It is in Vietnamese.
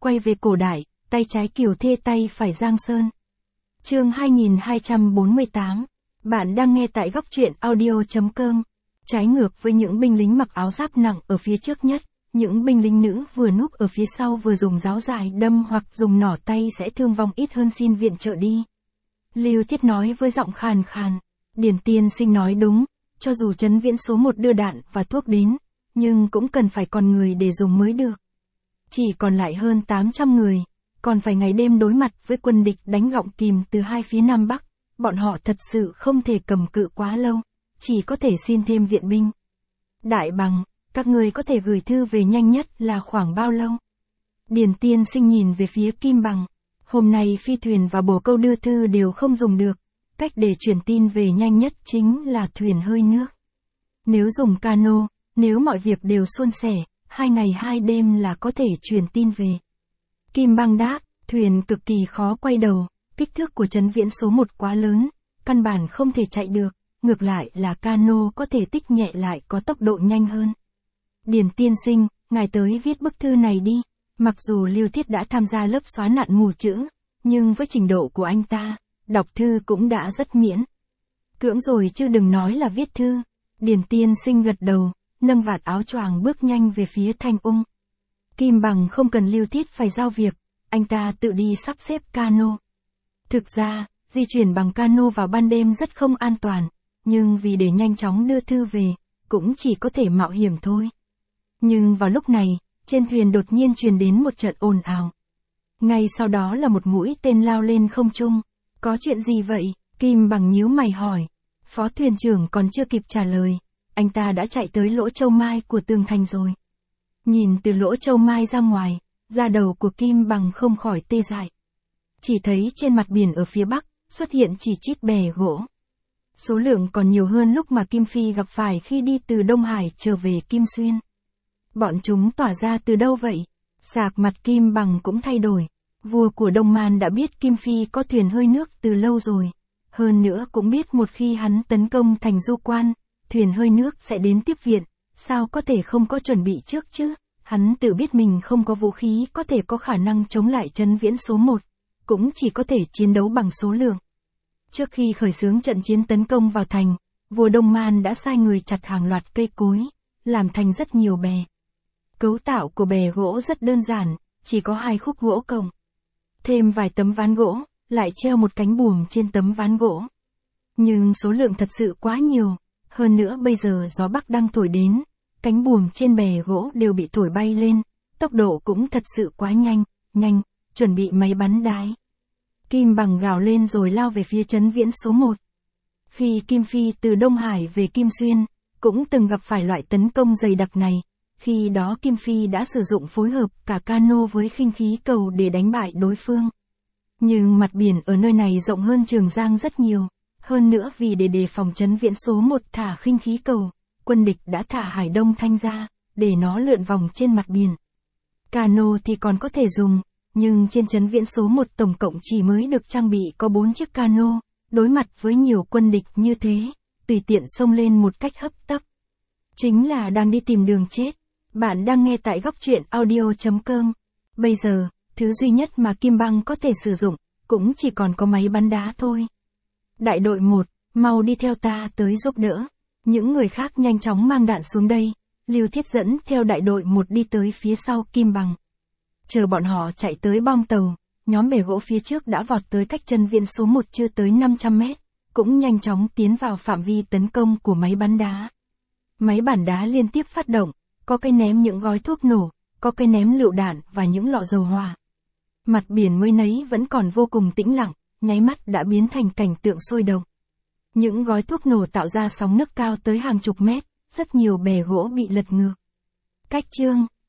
quay về cổ đại, tay trái Kiều Thê tay phải Giang Sơn. Chương 2248. Bạn đang nghe tại góc truyện audio.com. Trái ngược với những binh lính mặc áo giáp nặng ở phía trước nhất, những binh lính nữ vừa núp ở phía sau vừa dùng giáo dài đâm hoặc dùng nỏ tay sẽ thương vong ít hơn xin viện trợ đi. Lưu Thiết nói với giọng khàn khàn. Điền tiên sinh nói đúng, cho dù Trấn Viễn số 1 đưa đạn và thuốc đến, nhưng cũng cần phải còn người để dùng mới được. Chỉ còn lại hơn 800 người, còn phải ngày đêm đối mặt với quân địch đánh gọng kìm từ hai phía Nam Bắc, bọn họ thật sự không thể cầm cự quá lâu, chỉ có thể xin thêm viện binh. Đại bằng, các người có thể gửi thư về nhanh nhất là khoảng bao lâu? Điền tiên sinh nhìn về phía Kim Bằng. Hôm nay phi thuyền và bồ câu đưa thư đều không dùng được, cách để truyền tin về nhanh nhất chính là thuyền hơi nước. Nếu dùng cano, nếu mọi việc đều suôn sẻ, 2 ngày 2 đêm là có thể truyền tin về. Kim Băng đáp, thuyền cực kỳ khó quay đầu, kích thước của Trấn Viễn số 1 quá lớn, căn bản không thể chạy được, ngược lại là cano có thể tích nhẹ lại có tốc độ nhanh hơn. Điền tiên sinh, ngài tới viết bức thư này đi. Mặc dù Lưu Thiết đã tham gia lớp xóa nạn mù chữ, nhưng với trình độ của anh ta, đọc thư cũng đã rất miễn. Cưỡng rồi chứ đừng nói là viết thư. Điền tiên sinh gật đầu, nâng vạt áo choàng bước nhanh về phía Thanh Ung. Kim Bằng không cần Lưu Thiết phải giao việc, anh ta tự đi sắp xếp cano. Thực ra, di chuyển bằng cano vào ban đêm rất không an toàn, nhưng vì để nhanh chóng đưa thư về, cũng chỉ có thể mạo hiểm thôi. Nhưng vào lúc này, trên thuyền đột nhiên truyền đến một trận ồn ào. Ngay sau đó là một mũi tên lao lên không trung. Có chuyện gì vậy? Kim Bằng nhíu mày hỏi. Phó thuyền trưởng còn chưa kịp trả lời. Anh ta đã chạy tới lỗ châu mai của tường thành rồi. Nhìn từ lỗ châu mai ra ngoài, da đầu của Kim Bằng không khỏi tê dại. Chỉ thấy trên mặt biển ở phía bắc, xuất hiện chỉ chít bè gỗ. Số lượng còn nhiều hơn lúc mà Kim Phi gặp phải khi đi từ Đông Hải trở về Kim Xuyên. Bọn chúng tỏa ra từ đâu vậy? Sạc mặt Kim Bằng cũng thay đổi. Vua của Đông Man đã biết Kim Phi có thuyền hơi nước từ lâu rồi. Hơn nữa cũng biết một khi hắn tấn công thành Du Quan, thuyền hơi nước sẽ đến tiếp viện. Sao có thể không có chuẩn bị trước chứ? Hắn tự biết mình không có vũ khí có thể có khả năng chống lại Trấn Viễn số 1. Cũng chỉ có thể chiến đấu bằng số lượng. Trước khi khởi xướng trận chiến tấn công vào thành, vua Đông Man đã sai người chặt hàng loạt cây cối, làm thành rất nhiều bè. Cấu tạo của bè gỗ rất đơn giản, chỉ có 2 khúc gỗ cộng. Thêm vài tấm ván gỗ, lại treo một cánh buồm trên tấm ván gỗ. Nhưng số lượng thật sự quá nhiều, hơn nữa bây giờ gió bắc đang thổi đến, cánh buồm trên bè gỗ đều bị thổi bay lên, tốc độ cũng thật sự quá nhanh, chuẩn bị máy bắn đái. Kim Bằng gào lên rồi lao về phía Trấn Viễn số 1. Khi Kim Phi từ Đông Hải về Kim Xuyên, cũng từng gặp phải loại tấn công dày đặc này. Khi đó Kim Phi đã sử dụng phối hợp cả cano với khinh khí cầu để đánh bại đối phương. Nhưng mặt biển ở nơi này rộng hơn Trường Giang rất nhiều. Hơn nữa vì để đề phòng Trấn Viễn số 1 thả khinh khí cầu, quân địch đã thả Hải Đông Thanh ra, để nó lượn vòng trên mặt biển. Cano thì còn có thể dùng, nhưng trên Trấn Viễn số 1 tổng cộng chỉ mới được trang bị có 4 chiếc cano, đối mặt với nhiều quân địch như thế, tùy tiện xông lên một cách hấp tấp. Chính là đang đi tìm đường chết. Bạn đang nghe tại góc truyện audio.com. Bây giờ, thứ duy nhất mà Kim Băng có thể sử dụng, cũng chỉ còn có máy bắn đá thôi. Đại đội 1, mau đi theo ta tới giúp đỡ. Những người khác nhanh chóng mang đạn xuống đây. Lưu Thiết dẫn theo đại đội 1 đi tới phía sau Kim Bằng. Chờ bọn họ chạy tới bong tàu, nhóm bè gỗ phía trước đã vọt tới cách Trấn Viễn số 1 chưa tới 500 mét, cũng nhanh chóng tiến vào phạm vi tấn công của máy bắn đá. Máy bắn đá liên tiếp phát động. Có cây ném những gói thuốc nổ, có cây ném lựu đạn và những lọ dầu hỏa. Mặt biển mới nấy vẫn còn vô cùng tĩnh lặng, nháy mắt đã biến thành cảnh tượng sôi động. Những gói thuốc nổ tạo ra sóng nước cao tới hàng chục mét, rất nhiều bè gỗ bị lật ngược. Cách chương